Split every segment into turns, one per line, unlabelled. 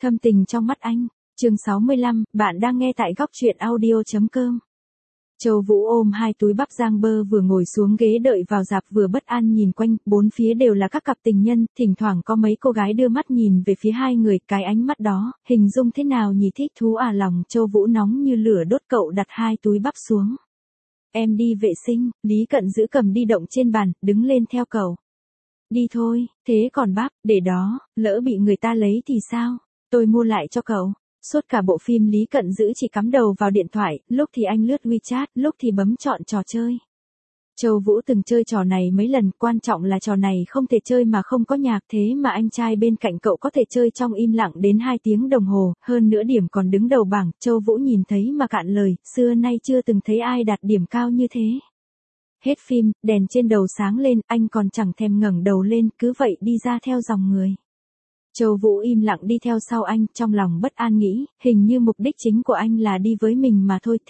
Thâm tình trong mắt anh. Chương 65, bạn đang nghe tại góc truyện audio.com. Châu Vũ ôm hai túi bắp rang bơ vừa ngồi xuống ghế đợi vào rạp vừa bất an nhìn quanh, bốn phía đều là các cặp tình nhân, thỉnh thoảng có mấy cô gái đưa mắt nhìn về phía hai người, cái ánh mắt đó, hình dung thế nào nhỉ, thích thú à, lòng Châu Vũ nóng như lửa đốt. Cậu đặt hai túi bắp xuống. Em đi vệ sinh. Lý Cận giữ cầm di động trên bàn, đứng lên theo cậu. Đi thôi, thế còn bắp, để đó, lỡ bị người ta lấy thì sao? Tôi mua lại cho cậu. Suốt cả bộ phim Lý Cận giữ chỉ cắm đầu vào điện thoại, lúc thì anh lướt WeChat, lúc thì bấm chọn trò chơi. Châu Vũ từng chơi trò này mấy lần, quan trọng là trò này không thể chơi mà không có nhạc, thế mà anh trai bên cạnh cậu có thể chơi trong im lặng đến 2 tiếng đồng hồ, hơn nữa điểm còn đứng đầu bảng. Châu Vũ nhìn thấy mà cạn lời, xưa nay chưa từng thấy ai đạt điểm cao như thế. Hết phim, đèn trên đầu sáng lên, anh còn chẳng thèm ngẩng đầu lên, cứ vậy đi ra theo dòng người. Châu Vũ im lặng đi theo sau anh, trong lòng bất an nghĩ, hình như mục đích chính của anh là đi với mình mà thôi.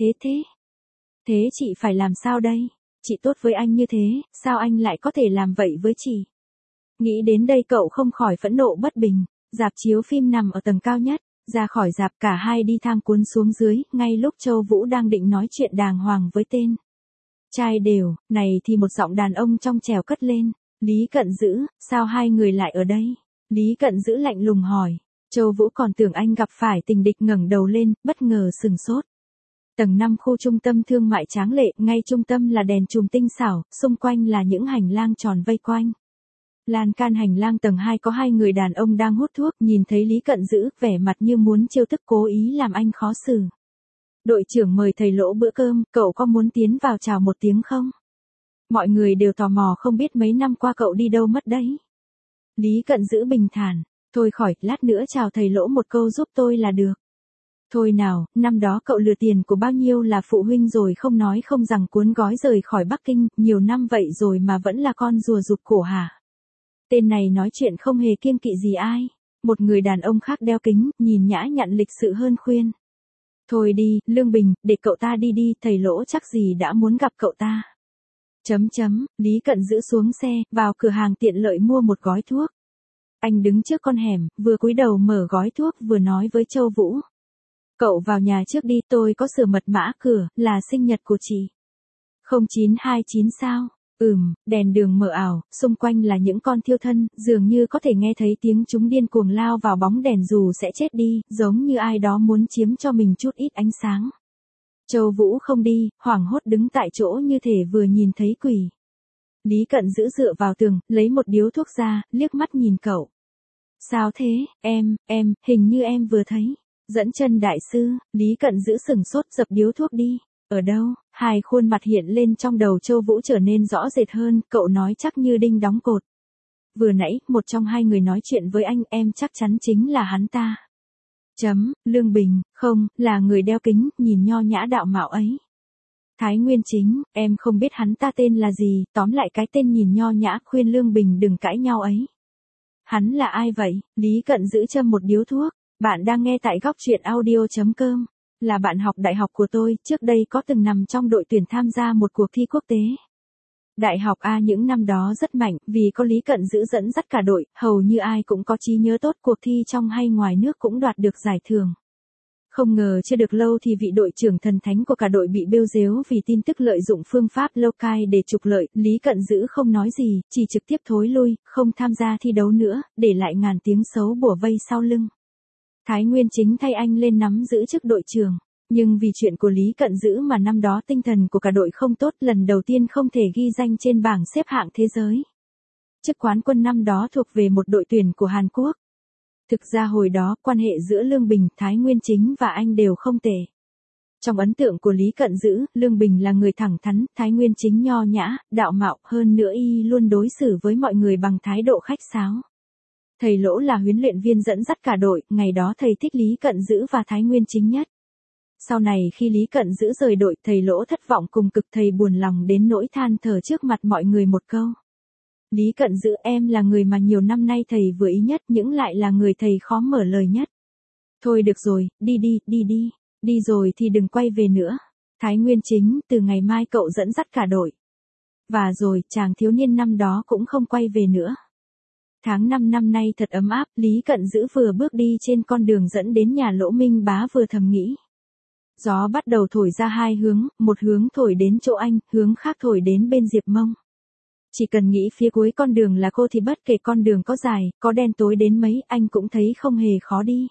Thế chị phải làm sao đây? Chị tốt với anh như thế, sao anh lại có thể làm vậy với chị? Nghĩ đến đây cậu không khỏi phẫn nộ bất bình. Rạp chiếu phim nằm ở tầng cao nhất, ra khỏi rạp cả hai đi thang cuốn xuống dưới, ngay lúc Châu Vũ đang định nói chuyện đàng hoàng với tên trai đều, này thì một giọng đàn ông trong trẻo cất lên. Lý Cận giữ, sao hai người lại ở đây? Lý Cận giữ lạnh lùng hỏi. Châu Vũ còn tưởng anh gặp phải tình địch, ngẩng đầu lên, bất ngờ sừng sốt. Tầng 5 khu trung tâm thương mại tráng lệ, ngay trung tâm là đèn chùm tinh xảo, xung quanh là những hành lang tròn vây quanh. Lan can hành lang tầng 2 có hai người đàn ông đang hút thuốc, nhìn thấy Lý Cận giữ, vẻ mặt như muốn trêu tức, cố ý làm anh khó xử. Đội trưởng mời thầy Lỗ bữa cơm, cậu có muốn tiến vào chào một tiếng không? Mọi người đều tò mò không biết mấy năm qua cậu đi đâu mất đấy. Lý Cận giữ bình thản, thôi khỏi, lát nữa chào thầy Lỗ một câu giúp tôi là được. Thôi nào, năm đó cậu lừa tiền của bao nhiêu là phụ huynh rồi không nói không rằng cuốn gói rời khỏi Bắc Kinh, nhiều năm vậy rồi mà vẫn là con rùa rụt cổ hả? Tên này nói chuyện không hề kiêng kỵ gì ai. Một người đàn ông khác đeo kính, nhìn nhã nhặn lịch sự hơn khuyên. Thôi đi, Lương Bình, để cậu ta đi đi, thầy Lỗ chắc gì đã muốn gặp cậu ta. Lý Cận giữ xuống xe, vào cửa hàng tiện lợi mua một gói thuốc. Anh đứng trước con hẻm, vừa cúi đầu mở gói thuốc vừa nói với Châu Vũ. Cậu vào nhà trước đi, tôi có sửa mật mã cửa, là sinh nhật của chị. 0929 sao? Đèn đường mờ ảo, xung quanh là những con thiêu thân, dường như có thể nghe thấy tiếng chúng điên cuồng lao vào bóng đèn dù sẽ chết đi, giống như ai đó muốn chiếm cho mình chút ít ánh sáng. Châu Vũ không đi, hoảng hốt đứng tại chỗ như thể vừa nhìn thấy quỷ. Lý Cận giữ dựa vào tường, lấy một điếu thuốc ra, liếc mắt nhìn cậu. Sao thế, em, hình như em vừa thấy. Dẫn chân đại sư. Lý Cận giữ sừng sốt, dập điếu thuốc đi. Ở đâu? Hai khuôn mặt hiện lên trong đầu Châu Vũ trở nên rõ rệt hơn, cậu nói chắc như đinh đóng cột. Vừa nãy, một trong hai người nói chuyện với anh, em chắc chắn chính là hắn ta. Lương Bình, không, là người đeo kính, nhìn nho nhã đạo mạo ấy. Thái Nguyên Chính, em không biết hắn ta tên là gì, tóm lại cái tên nhìn nho nhã, khuyên Lương Bình đừng cãi nhau ấy. Hắn là ai vậy? Lý Cận giữ châm một điếu thuốc. Bạn đang nghe tại góc truyện audio.com. Là bạn học đại học của tôi, trước đây có từng nằm trong đội tuyển tham gia một cuộc thi quốc tế. Đại học A những năm đó rất mạnh, vì có Lý Cận giữ dẫn dắt cả đội, hầu như ai cũng có trí nhớ tốt, cuộc thi trong hay ngoài nước cũng đoạt được giải thưởng. Không ngờ chưa được lâu thì vị đội trưởng thần thánh của cả đội bị bêu rếu vì tin tức lợi dụng phương pháp lokai để trục lợi. Lý Cận giữ không nói gì, chỉ trực tiếp thối lui, không tham gia thi đấu nữa, để lại ngàn tiếng xấu bủa vây sau lưng. Thái Nguyên Chính thay anh lên nắm giữ chức đội trưởng, nhưng vì chuyện của Lý Cận giữ mà năm đó tinh thần của cả đội không tốt, lần đầu tiên không thể ghi danh trên bảng xếp hạng thế giới. Chức quán quân năm đó thuộc về một đội tuyển của Hàn Quốc. Thực ra hồi đó, quan hệ giữa Lương Bình, Thái Nguyên Chính và anh đều không tệ. Trong ấn tượng của Lý Cận giữ, Lương Bình là người thẳng thắn, Thái Nguyên Chính nho nhã, đạo mạo, hơn nữa y luôn đối xử với mọi người bằng thái độ khách sáo. Thầy Lỗ là huấn luyện viên dẫn dắt cả đội, ngày đó thầy thích Lý Cận giữ và Thái Nguyên Chính nhất. Sau này khi Lý Cận giữ rời đội, thầy Lỗ thất vọng cùng cực, thầy buồn lòng đến nỗi than thở trước mặt mọi người một câu. Lý Cận giữ, em là người mà nhiều năm nay thầy vừa ý nhất, nhưng lại là người thầy khó mở lời nhất. Thôi được rồi, đi rồi thì đừng quay về nữa. Thái Nguyên Chính, từ ngày mai cậu dẫn dắt cả đội. Và rồi, chàng thiếu niên năm đó cũng không quay về nữa. Tháng 5 năm nay thật ấm áp, Lý Cận Dữ vừa bước đi trên con đường dẫn đến nhà Lỗ Minh Bá vừa thầm nghĩ. Gió bắt đầu thổi ra hai hướng, một hướng thổi đến chỗ anh, hướng khác thổi đến bên Diệp Mông. Chỉ cần nghĩ phía cuối con đường là cô thì bất kể con đường có dài, có đen tối đến mấy, anh cũng thấy không hề khó đi.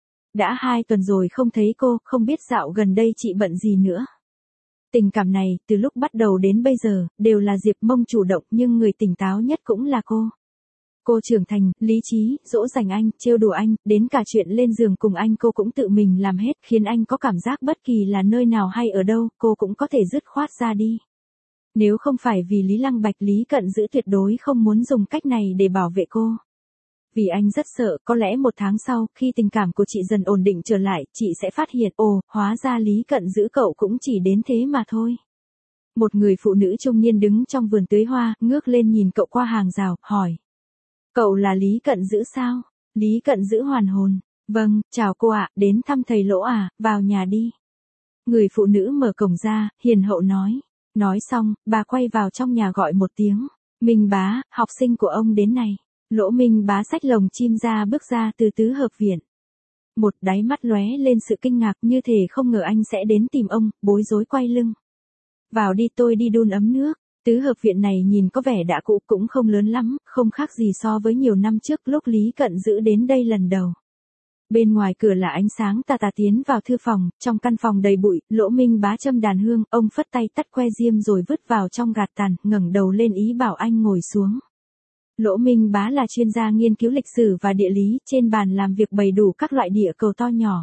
Đã 2 tuần rồi không thấy cô, không biết dạo gần đây chị bận gì nữa. Tình cảm này, từ lúc bắt đầu đến bây giờ, đều là Diệp Mông chủ động nhưng người tỉnh táo nhất cũng là cô. Cô trưởng thành, lý trí, dỗ dành anh, trêu đùa anh, đến cả chuyện lên giường cùng anh cô cũng tự mình làm hết, khiến anh có cảm giác bất kỳ là nơi nào hay ở đâu, cô cũng có thể dứt khoát ra đi. Nếu không phải vì Lý Lăng Bạch, Lý Cận Dữ tuyệt đối không muốn dùng cách này để bảo vệ cô. Vì anh rất sợ, có lẽ 1 tháng sau, khi tình cảm của chị dần ổn định trở lại, chị sẽ phát hiện, hóa ra Lý Cận Dữ cậu cũng chỉ đến thế mà thôi. Một người phụ nữ trung niên đứng trong vườn tưới hoa, ngước lên nhìn cậu qua hàng rào, hỏi. Cậu là Lý Cận Dữ sao? Lý Cận Dữ hoàn hồn. Vâng, chào cô ạ, đến thăm thầy Lỗ à, vào nhà đi. Người phụ nữ mở cổng ra, hiền hậu nói. Nói xong, bà quay vào trong nhà gọi một tiếng. Minh Bá, học sinh của ông đến này. Lỗ Minh Bá xách lồng chim ra bước ra từ tứ hợp viện. Một đáy mắt lóe lên sự kinh ngạc như thể không ngờ anh sẽ đến tìm ông, bối rối quay lưng. Vào đi, tôi đi đun ấm nước. Tứ hợp viện này nhìn có vẻ đã cũ cũng không lớn lắm, không khác gì so với nhiều năm trước lúc Lý Cận Dữ đến đây lần đầu. Bên ngoài cửa là ánh sáng tà tà tiến vào thư phòng, trong căn phòng đầy bụi, Lỗ Minh Bá châm đàn hương, ông phất tay tắt que diêm rồi vứt vào trong gạt tàn, ngẩng đầu lên ý bảo anh ngồi xuống. Lỗ Minh Bá là chuyên gia nghiên cứu lịch sử và địa lý, trên bàn làm việc bày đủ các loại địa cầu to nhỏ.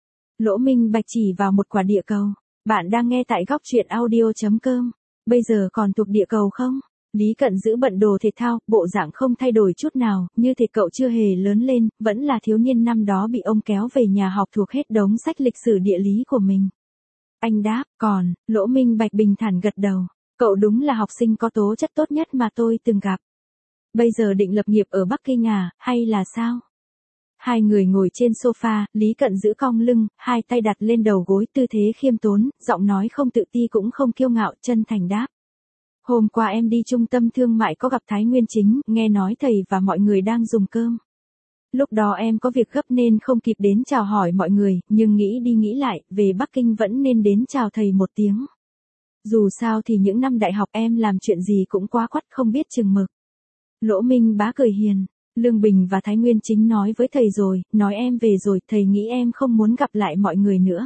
Lỗ Minh Bạch chỉ vào một quả địa cầu. Bạn đang nghe tại góc truyện audio.com. Bây giờ còn thuộc địa cầu không? Lý Cận Dữ bận đồ thể thao, bộ dạng không thay đổi chút nào, như thể cậu chưa hề lớn lên, vẫn là thiếu niên năm đó bị ông kéo về nhà học thuộc hết đống sách lịch sử địa lý của mình. Anh đáp, còn, Lỗ Minh Bạch bình thản gật đầu. Cậu đúng là học sinh có tố chất tốt nhất mà tôi từng gặp. Bây giờ định lập nghiệp ở Bắc Kinh à, hay là sao? Hai người ngồi trên sofa, Lý Cận Dữ cong lưng, hai tay đặt lên đầu gối, tư thế khiêm tốn, giọng nói không tự ti cũng không kiêu ngạo, chân thành đáp. Hôm qua em đi trung tâm thương mại có gặp Thái Nguyên Chính, nghe nói thầy và mọi người đang dùng cơm. Lúc đó em có việc gấp nên không kịp đến chào hỏi mọi người, nhưng nghĩ đi nghĩ lại, về Bắc Kinh vẫn nên đến chào thầy một tiếng. Dù sao thì những năm đại học em làm chuyện gì cũng quá quắt không biết chừng mực. Lỗ Minh Bá cười hiền. Lương Bình và Thái Nguyên Chính nói với thầy rồi, nói em về rồi, thầy nghĩ em không muốn gặp lại mọi người nữa.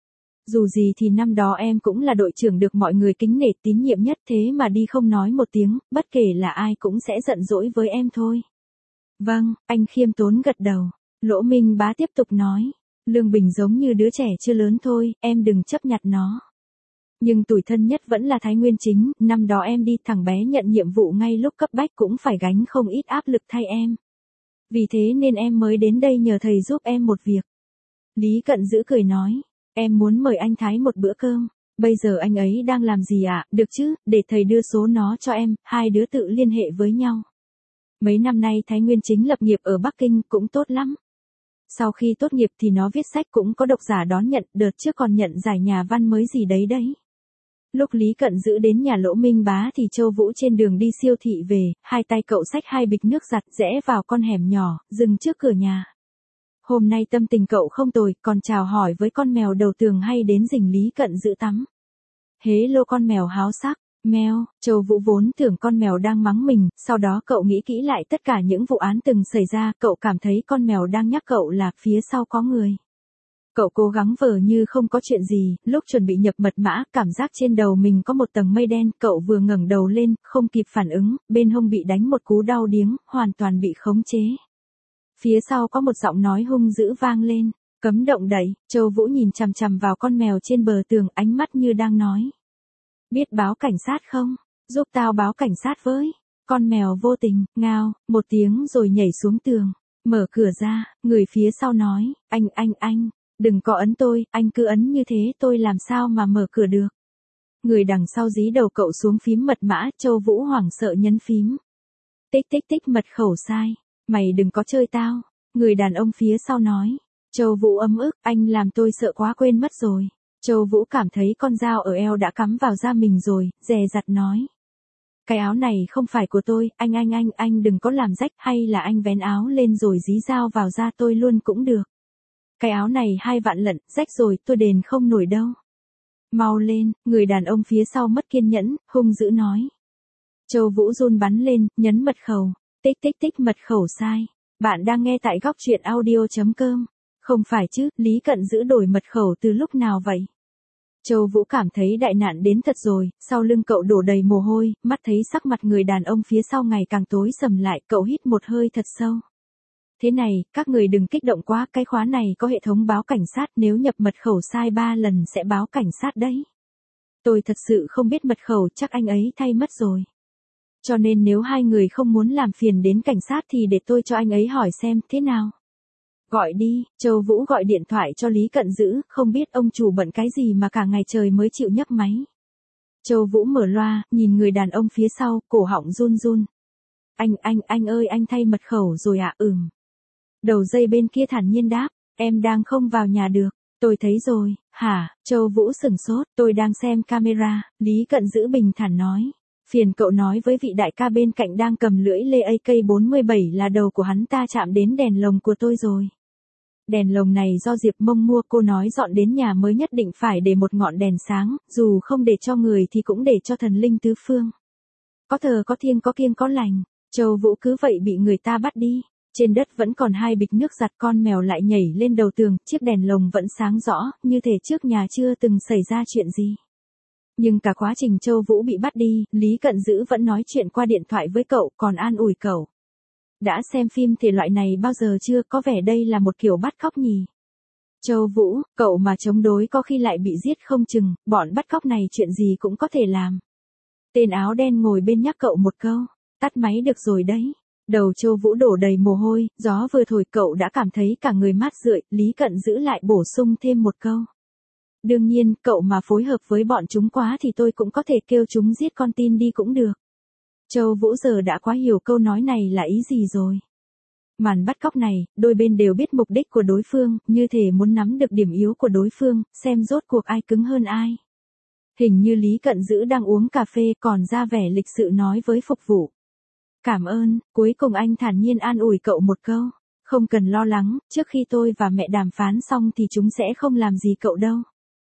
Dù gì thì năm đó em cũng là đội trưởng được mọi người kính nể tín nhiệm nhất, thế mà đi không nói một tiếng, bất kể là ai cũng sẽ giận dỗi với em thôi. Vâng, anh khiêm tốn gật đầu. Lỗ Minh Bá tiếp tục nói. Lương Bình giống như đứa trẻ chưa lớn thôi, em đừng chấp nhặt nó. Nhưng tủi thân nhất vẫn là Thái Nguyên Chính, năm đó em đi thằng bé nhận nhiệm vụ ngay lúc cấp bách cũng phải gánh không ít áp lực thay em. Vì thế nên em mới đến đây nhờ thầy giúp em một việc. Lý Cận Dữ cười nói, em muốn mời anh Thái một bữa cơm. Bây giờ anh ấy đang làm gì ạ? Được chứ, để thầy đưa số nó cho em, hai đứa tự liên hệ với nhau. Mấy năm nay Thái Nguyên Chính lập nghiệp ở Bắc Kinh cũng tốt lắm. Sau khi tốt nghiệp thì nó viết sách cũng có độc giả đón nhận, đợt trước còn nhận giải nhà văn mới gì đấy đấy. Lúc Lý Cận Dữ đến nhà Lỗ Minh Bá thì Châu Vũ trên đường đi siêu thị về, hai tay cậu xách 2 bịch nước giặt rẽ vào con hẻm nhỏ, dừng trước cửa nhà. Hôm nay tâm tình cậu không tồi, còn chào hỏi với con mèo đầu tường hay đến rình Lý Cận Dữ tắm. Hế lô con mèo háo sắc, mèo, Châu Vũ vốn tưởng con mèo đang mắng mình, sau đó cậu nghĩ kỹ lại tất cả những vụ án từng xảy ra, cậu cảm thấy con mèo đang nhắc cậu là phía sau có người. Cậu cố gắng vờ như không có chuyện gì, lúc chuẩn bị nhập mật mã, cảm giác trên đầu mình có một tầng mây đen, cậu vừa ngẩng đầu lên, không kịp phản ứng, bên hông bị đánh một cú đau điếng, hoàn toàn bị khống chế. Phía sau có một giọng nói hung dữ vang lên, cấm động đậy. Châu Vũ nhìn chằm chằm vào con mèo trên bờ tường, ánh mắt như đang nói. Biết báo cảnh sát không? Giúp tao báo cảnh sát với. Con mèo vô tình, ngao, một tiếng rồi nhảy xuống tường. Mở cửa ra, người phía sau nói, anh, đừng có ấn tôi, anh cứ ấn như thế tôi làm sao mà mở cửa được. Người đằng sau dí đầu cậu xuống phím mật mã, Châu Vũ hoảng sợ nhấn phím. Tích tích tích, mật khẩu sai. Mày đừng có chơi tao. Người đàn ông phía sau nói. Châu Vũ ấm ức, anh làm tôi sợ quá quên mất rồi. Châu Vũ cảm thấy con dao ở eo đã cắm vào da mình rồi, dè dặt nói. Cái áo này không phải của tôi, anh đừng có làm rách, hay là anh vén áo lên rồi dí dao vào da tôi luôn cũng được. Cái áo này 2 vạn lận, rách rồi, tôi đền không nổi đâu. Mau lên, người đàn ông phía sau mất kiên nhẫn, hung dữ nói. Châu Vũ run bắn lên, nhấn mật khẩu, tích tích tích mật khẩu sai. Bạn đang nghe tại góc truyện audio.com. Không phải chứ, Lý Cận Dữ đổi mật khẩu từ lúc nào vậy? Châu Vũ cảm thấy đại nạn đến thật rồi, sau lưng cậu đổ đầy mồ hôi, mắt thấy sắc mặt người đàn ông phía sau ngày càng tối sầm lại, cậu hít một hơi thật sâu. Thế này, các người đừng kích động quá, cái khóa này có hệ thống báo cảnh sát, nếu nhập mật khẩu sai 3 lần sẽ báo cảnh sát đấy. Tôi thật sự không biết mật khẩu, chắc anh ấy thay mất rồi. Cho nên nếu hai người không muốn làm phiền đến cảnh sát thì để tôi cho anh ấy hỏi xem thế nào. Gọi đi, Châu Vũ gọi điện thoại cho Lý Cận Dữ, không biết ông chủ bận cái gì mà cả ngày trời mới chịu nhấc máy. Châu Vũ mở loa, nhìn người đàn ông phía sau, cổ họng run run. Anh ơi, anh thay mật khẩu rồi ạ? Đầu dây bên kia thản nhiên đáp, em đang không vào nhà được. Tôi thấy rồi. Hả? Châu Vũ sửng sốt, tôi đang xem camera. Lý Cận Dữ bình thản nói. Phiền cậu nói với vị đại ca bên cạnh đang cầm lưỡi lê AK-47 là đầu của hắn ta chạm đến đèn lồng của tôi rồi. Đèn lồng này do Diệp Mông mua, cô nói dọn đến nhà mới nhất định phải để một ngọn đèn sáng, dù không để cho người thì cũng để cho thần linh tứ phương. Có thờ có thiêng có kiêng có lành. Châu Vũ cứ vậy bị người ta bắt đi. Trên đất vẫn còn 2 bịch nước giặt, con mèo lại nhảy lên đầu tường, chiếc đèn lồng vẫn sáng rõ, như thể trước nhà chưa từng xảy ra chuyện gì. Nhưng cả quá trình Châu Vũ bị bắt đi, Lý Cận Dữ vẫn nói chuyện qua điện thoại với cậu, còn an ủi cậu. Đã xem phim thể loại này bao giờ chưa, có vẻ đây là một kiểu bắt cóc nhỉ? Châu Vũ, cậu mà chống đối có khi lại bị giết không chừng, bọn bắt cóc này chuyện gì cũng có thể làm. Tên áo đen ngồi bên nhắc cậu một câu, tắt máy được rồi đấy. Đầu Châu Vũ đổ đầy mồ hôi, gió vừa thổi cậu đã cảm thấy cả người mát rượi, Lý Cận Dữ lại bổ sung thêm một câu. Đương nhiên, cậu mà phối hợp với bọn chúng quá thì tôi cũng có thể kêu chúng giết con tin đi cũng được. Châu Vũ giờ đã quá hiểu câu nói này là ý gì rồi. Màn bắt cóc này, đôi bên đều biết mục đích của đối phương, như thể muốn nắm được điểm yếu của đối phương, xem rốt cuộc ai cứng hơn ai. Hình như Lý Cận Dữ đang uống cà phê còn ra vẻ lịch sự nói với phục vụ. Cảm ơn, cuối cùng anh thản nhiên an ủi cậu một câu. Không cần lo lắng, trước khi tôi và mẹ đàm phán xong thì chúng sẽ không làm gì cậu đâu.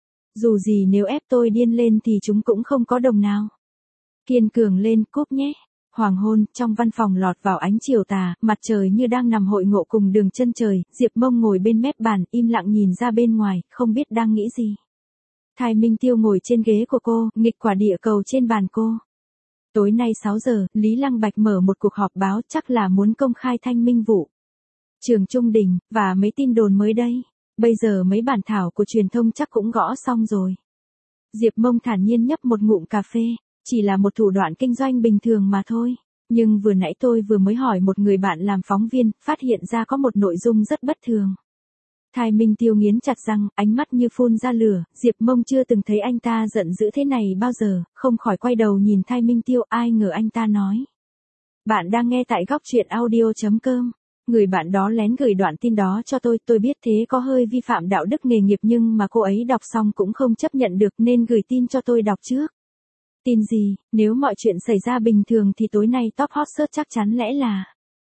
Dù gì nếu ép tôi điên lên thì chúng cũng không có đồng nào. Kiên cường lên, cúp nhé. Hoàng hôn, trong văn phòng lọt vào ánh chiều tà, mặt trời như đang nằm hội ngộ cùng đường chân trời, Diệp Mông ngồi bên mép bàn, im lặng nhìn ra bên ngoài, không biết đang nghĩ gì. Thái Minh Tiêu ngồi trên ghế của cô, nghịch quả địa cầu trên bàn cô. Tối nay 6 giờ, Lý Lăng Bạch mở một cuộc họp báo, chắc là muốn công khai thanh minh vụ Trường Trung Đình, và mấy tin đồn mới đây. Bây giờ mấy bản thảo của truyền thông chắc cũng gõ xong rồi. Diệp Mông thản nhiên nhấp một ngụm cà phê, chỉ là một thủ đoạn kinh doanh bình thường mà thôi. Nhưng vừa nãy tôi vừa mới hỏi một người bạn làm phóng viên, phát hiện ra có một nội dung rất bất thường. Thái Minh Tiêu nghiến chặt răng, ánh mắt như phun ra lửa, Diệp Mông chưa từng thấy anh ta giận dữ thế này bao giờ, không khỏi quay đầu nhìn Thái Minh Tiêu, ai ngờ anh ta nói. Bạn đang nghe tại góc truyện audio.com. Người bạn đó lén gửi đoạn tin đó cho tôi biết thế có hơi vi phạm đạo đức nghề nghiệp nhưng mà cô ấy đọc xong cũng không chấp nhận được nên gửi tin cho tôi đọc trước. Tin gì, nếu mọi chuyện xảy ra bình thường thì tối nay top hot search chắc chắn lẽ là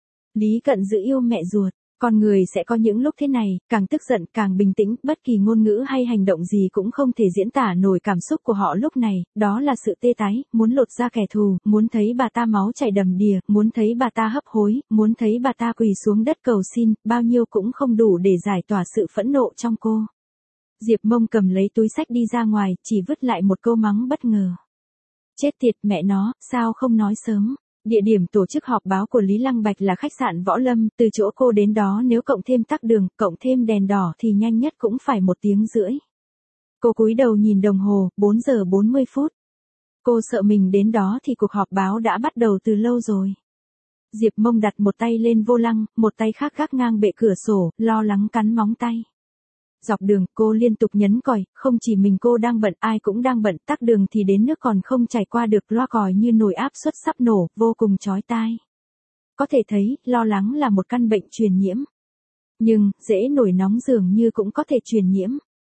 Lý Cận Dữ yêu mẹ ruột. Con người sẽ có những lúc thế này, càng tức giận càng bình tĩnh, bất kỳ ngôn ngữ hay hành động gì cũng không thể diễn tả nổi cảm xúc của họ lúc này, đó là sự tê tái, muốn lột ra kẻ thù, muốn thấy bà ta máu chảy đầm đìa, muốn thấy bà ta hấp hối, muốn thấy bà ta quỳ xuống đất cầu xin, bao nhiêu cũng không đủ để giải tỏa sự phẫn nộ trong cô. Diệp Mông cầm lấy túi xách đi ra ngoài, chỉ vứt lại một câu mắng bất ngờ. Chết tiệt mẹ nó, sao không nói sớm. Địa điểm tổ chức họp báo của Lý Lăng Bạch là khách sạn Võ Lâm, từ chỗ cô đến đó nếu cộng thêm tắc đường, cộng thêm đèn đỏ thì nhanh nhất cũng phải 1 tiếng rưỡi. Cô cúi đầu nhìn đồng hồ, 4 giờ 40 phút. Cô sợ mình đến đó thì cuộc họp báo đã bắt đầu từ lâu rồi. Diệp Mông đặt một tay lên vô lăng, một tay khác gác ngang bệ cửa sổ, lo lắng cắn móng tay. Dọc đường, cô liên tục nhấn còi, không chỉ mình cô đang bận, ai cũng đang bận, tắc đường thì đến nước còn không chảy qua được, loa còi như nồi áp suất sắp nổ, vô cùng chói tai. Có thể thấy, lo lắng là một căn bệnh truyền nhiễm. Nhưng, dễ nổi nóng dường như cũng có thể truyền nhiễm.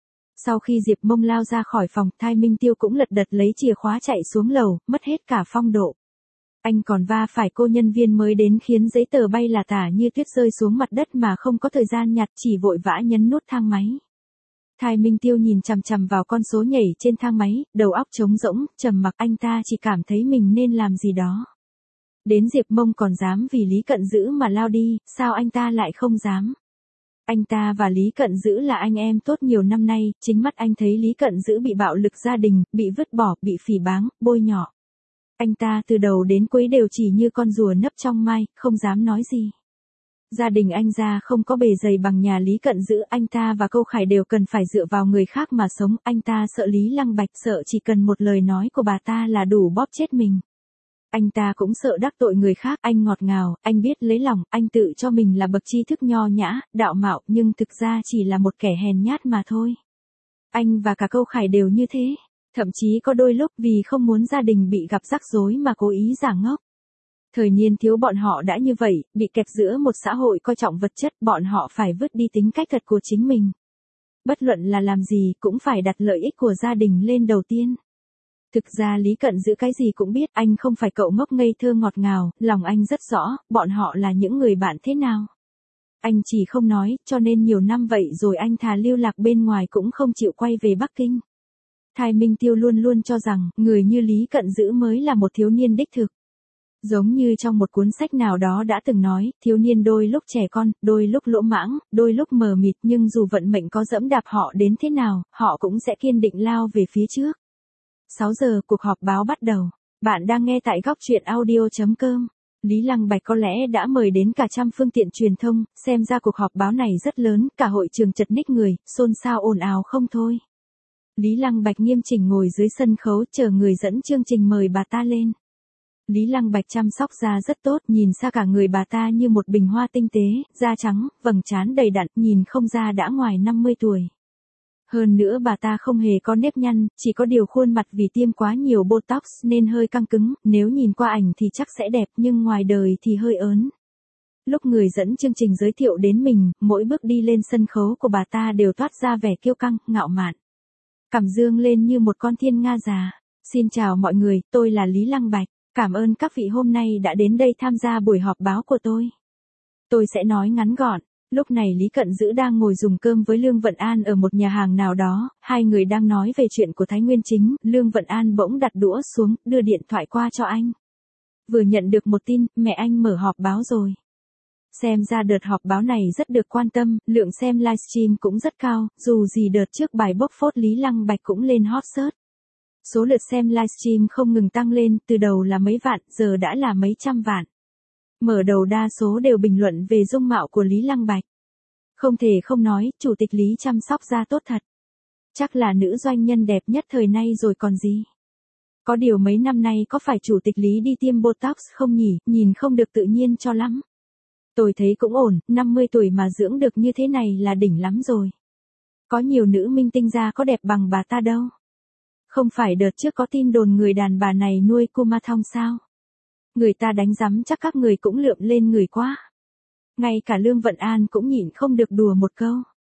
Sau khi Diệp Mông lao ra khỏi phòng, Thái Minh Tiêu cũng lật đật lấy chìa khóa chạy xuống lầu, mất hết cả phong độ. Anh còn va phải cô nhân viên mới đến khiến giấy tờ bay là tả như tuyết rơi xuống mặt đất mà không có thời gian nhặt, chỉ vội vã nhấn nút thang máy. Thái Minh Tiêu nhìn chằm chằm vào con số nhảy trên thang máy, đầu óc trống rỗng, trầm mặc, anh ta chỉ cảm thấy mình nên làm gì đó. Đến Diệp Mông còn dám vì Lý Cận Dữ mà lao đi, sao anh ta lại không dám? Anh ta và Lý Cận Dữ là anh em tốt nhiều năm nay, chính mắt anh thấy Lý Cận Dữ bị bạo lực gia đình, bị vứt bỏ, bị phỉ báng, bôi nhọ. Anh ta từ đầu đến cuối đều chỉ như con rùa nấp trong mai, không dám nói gì. Gia đình anh ra không có bề dày bằng nhà Lý Cận Dữ, anh ta và Câu Khải đều cần phải dựa vào người khác mà sống, anh ta sợ Lý Lăng Bạch, sợ chỉ cần một lời nói của bà ta là đủ bóp chết mình. Anh ta cũng sợ đắc tội người khác, anh ngọt ngào, anh biết lấy lòng, anh tự cho mình là bậc tri thức nho nhã, đạo mạo, nhưng thực ra chỉ là một kẻ hèn nhát mà thôi. Anh và cả Câu Khải đều như thế, thậm chí có đôi lúc vì không muốn gia đình bị gặp rắc rối mà cố ý giả ngốc. Thời niên thiếu bọn họ đã như vậy, bị kẹp giữa một xã hội coi trọng vật chất, bọn họ phải vứt đi tính cách thật của chính mình. Bất luận là làm gì cũng phải đặt lợi ích của gia đình lên đầu tiên. Thực ra Lý Cận Dữ cái gì cũng biết, anh không phải cậu ngốc ngây thơ ngọt ngào, lòng anh rất rõ, bọn họ là những người bạn thế nào. Anh chỉ không nói, cho nên nhiều năm vậy rồi anh thà lưu lạc bên ngoài cũng không chịu quay về Bắc Kinh. Thái Minh Tiêu luôn luôn cho rằng, người như Lý Cận Dữ mới là một thiếu niên đích thực. Giống như trong một cuốn sách nào đó đã từng nói, thiếu niên đôi lúc trẻ con, đôi lúc lỗ mãng, đôi lúc mờ mịt, nhưng dù vận mệnh có dẫm đạp họ đến thế nào, họ cũng sẽ kiên định lao về phía trước. 6 giờ, cuộc họp báo bắt đầu. Bạn đang nghe tại góc truyện audio.com. Lý Lăng Bạch có lẽ đã mời đến cả trăm phương tiện truyền thông, xem ra cuộc họp báo này rất lớn, cả hội trường chật ních người, xôn xao ồn ào không thôi. Lý Lăng Bạch nghiêm chỉnh ngồi dưới sân khấu chờ người dẫn chương trình mời bà ta lên. Lý Lăng Bạch chăm sóc da rất tốt, nhìn xa cả người bà ta như một bình hoa tinh tế, da trắng, vầng trán đầy đặn, nhìn không ra đã ngoài 50 tuổi. Hơn nữa bà ta không hề có nếp nhăn, chỉ có điều khuôn mặt vì tiêm quá nhiều Botox nên hơi căng cứng, nếu nhìn qua ảnh thì chắc sẽ đẹp nhưng ngoài đời thì hơi ớn. Lúc người dẫn chương trình giới thiệu đến mình, mỗi bước đi lên sân khấu của bà ta đều toát ra vẻ kiêu căng, ngạo mạn. Cằm dương lên như một con thiên nga già. Xin chào mọi người, tôi là Lý Lăng Bạch. Cảm ơn các vị hôm nay đã đến đây tham gia buổi họp báo của tôi. Tôi sẽ nói ngắn gọn. Lúc này Lý Cận Dữ đang ngồi dùng cơm với Lương Vận An ở một nhà hàng nào đó, hai người đang nói về chuyện của Thái Nguyên Chính, Lương Vận An bỗng đặt đũa xuống, đưa điện thoại qua cho anh. Vừa nhận được một tin, mẹ anh mở họp báo rồi. Xem ra đợt họp báo này rất được quan tâm, lượng xem livestream cũng rất cao, dù gì đợt trước bài bóc phốt Lý Lăng Bạch cũng lên hot search. Số lượt xem livestream không ngừng tăng lên, từ đầu là mấy vạn, giờ đã là mấy trăm vạn. Mở đầu đa số đều bình luận về dung mạo của Lý Lăng Bạch. Không thể không nói, chủ tịch Lý chăm sóc da tốt thật. Chắc là nữ doanh nhân đẹp nhất thời nay rồi còn gì. Có điều mấy năm nay có phải chủ tịch Lý đi tiêm Botox không nhỉ, nhìn không được tự nhiên cho lắm. Tôi thấy cũng ổn, 50 tuổi mà dưỡng được như thế này là đỉnh lắm rồi. Có nhiều nữ minh tinh da có đẹp bằng bà ta đâu. Không phải đợt trước có tin đồn người đàn bà này nuôi Kumathong sao? Người ta đánh rắm chắc các người cũng lượm lên người quá. Ngay cả Lương Vận An cũng nhịn không được đùa một câu.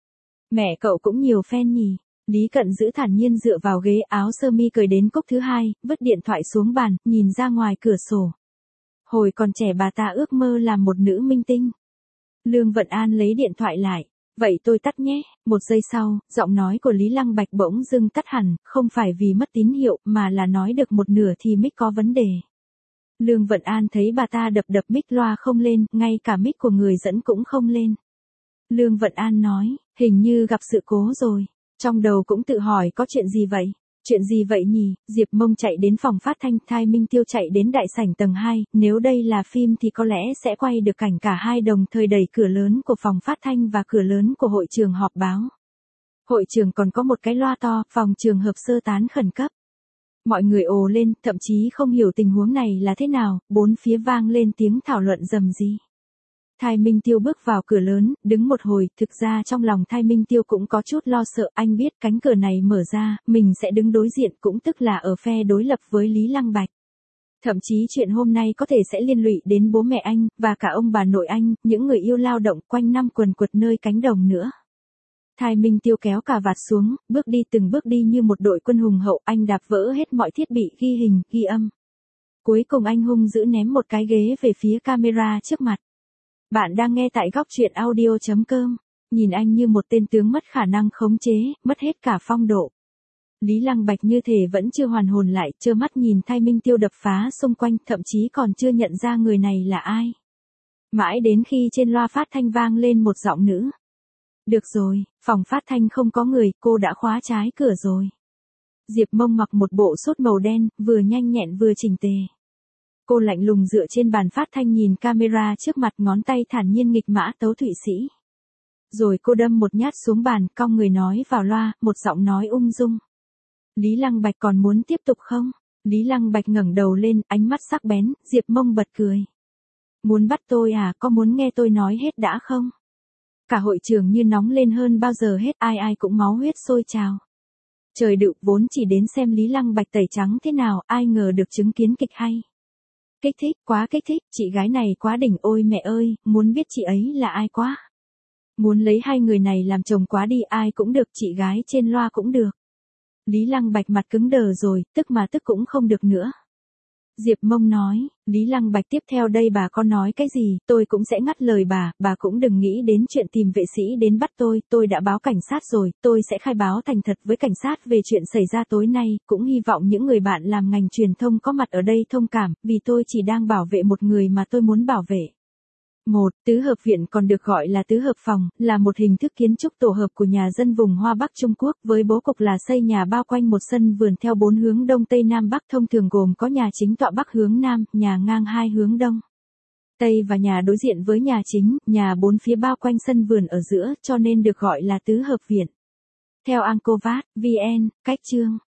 Mẹ cậu cũng nhiều fan nhỉ. Lý Cận Dữ thản nhiên dựa vào ghế, áo sơ mi cởi đến cúc thứ hai, vứt điện thoại xuống bàn, nhìn ra ngoài cửa sổ. Hồi còn trẻ bà ta ước mơ làm một nữ minh tinh. Lương Vận An lấy điện thoại lại. Vậy tôi tắt nhé. Một giây sau, giọng nói của Lý Lăng Bạch bỗng dưng tắt hẳn, không phải vì mất tín hiệu mà là nói được một nửa thì mic có vấn đề. Lương Vận An thấy bà ta đập mic loa không lên, ngay cả mic của người dẫn cũng không lên. Lương Vận An nói, hình như gặp sự cố rồi. Trong đầu cũng tự hỏi có chuyện gì vậy? Chuyện gì vậy nhỉ? Diệp Mông chạy đến phòng phát thanh, Thái Minh Tiêu chạy đến đại sảnh tầng 2, nếu đây là phim thì có lẽ sẽ quay được cảnh cả hai đồng thời đẩy cửa lớn của phòng phát thanh và cửa lớn của hội trường họp báo. Hội trường còn có một cái loa to, phòng trường hợp sơ tán khẩn cấp. Mọi người ồ lên, thậm chí không hiểu tình huống này là thế nào, bốn phía vang lên tiếng thảo luận rầm rì. Thái Minh Tiêu bước vào cửa lớn, đứng một hồi, thực ra trong lòng Thái Minh Tiêu cũng có chút lo sợ, anh biết cánh cửa này mở ra, mình sẽ đứng đối diện cũng tức là ở phe đối lập với Lý Lăng Bạch. Thậm chí chuyện hôm nay có thể sẽ liên lụy đến bố mẹ anh, và cả ông bà nội anh, những người yêu lao động quanh năm quần quật nơi cánh đồng nữa. Thái Minh Tiêu kéo cà vạt xuống, từng bước đi như một đội quân hùng hậu, anh đạp vỡ hết mọi thiết bị ghi hình, ghi âm. Cuối cùng anh hung dữ ném một cái ghế về phía camera trước mặt. Bạn đang nghe tại góc truyện audio.com. Nhìn anh như một tên tướng mất khả năng khống chế, mất hết cả phong độ. Lý Lăng Bạch như thể vẫn chưa hoàn hồn lại, trơ mắt nhìn Thay Minh Tiêu đập phá xung quanh, thậm chí còn chưa nhận ra người này là ai. Mãi đến khi trên loa phát thanh vang lên một giọng nữ. Được rồi, phòng phát thanh không có người, cô đã khóa trái cửa rồi. Diệp Mông mặc một bộ sút màu đen, vừa nhanh nhẹn vừa chỉnh tề. Cô lạnh lùng dựa trên bàn phát thanh nhìn camera trước mặt, ngón tay thản nhiên nghịch mã tấu Thụy Sĩ. Rồi cô đâm một nhát xuống bàn, cong người nói vào loa, một giọng nói ung dung. Lý Lăng Bạch còn muốn tiếp tục không? Lý Lăng Bạch ngẩng đầu lên, ánh mắt sắc bén, Diệp Mông bật cười. Muốn bắt tôi à, có muốn nghe tôi nói hết đã không? Cả hội trường như nóng lên hơn bao giờ hết, ai ai cũng máu huyết sôi trào. Trời đựu vốn chỉ đến xem Lý Lăng Bạch tẩy trắng thế nào, ai ngờ được chứng kiến kịch hay. Kích thích, quá kích thích, chị gái này quá đỉnh, ôi mẹ ơi, muốn biết chị ấy là ai quá. Muốn lấy hai người này làm chồng quá đi, ai cũng được, chị gái trên loa cũng được. Lý Lăng Bạch mặt cứng đờ rồi, tức mà tức cũng không được nữa. Diệp Mông nói, Lý Lăng Bạch tiếp theo đây bà có nói cái gì, tôi cũng sẽ ngắt lời bà cũng đừng nghĩ đến chuyện tìm vệ sĩ đến bắt tôi đã báo cảnh sát rồi, tôi sẽ khai báo thành thật với cảnh sát về chuyện xảy ra tối nay, cũng hy vọng những người bạn làm ngành truyền thông có mặt ở đây thông cảm, vì tôi chỉ đang bảo vệ một người mà tôi muốn bảo vệ. Tứ hợp viện còn được gọi là tứ hợp phòng, là một hình thức kiến trúc tổ hợp của nhà dân vùng Hoa Bắc Trung Quốc, với bố cục là xây nhà bao quanh một sân vườn theo 4 hướng đông tây nam bắc, thông thường gồm có nhà chính tọa bắc hướng nam, nhà ngang 2 hướng đông tây và nhà đối diện với nhà chính, nhà 4 phía bao quanh sân vườn ở giữa, cho nên được gọi là tứ hợp viện. Theo Angkor Wat, VN, cách chương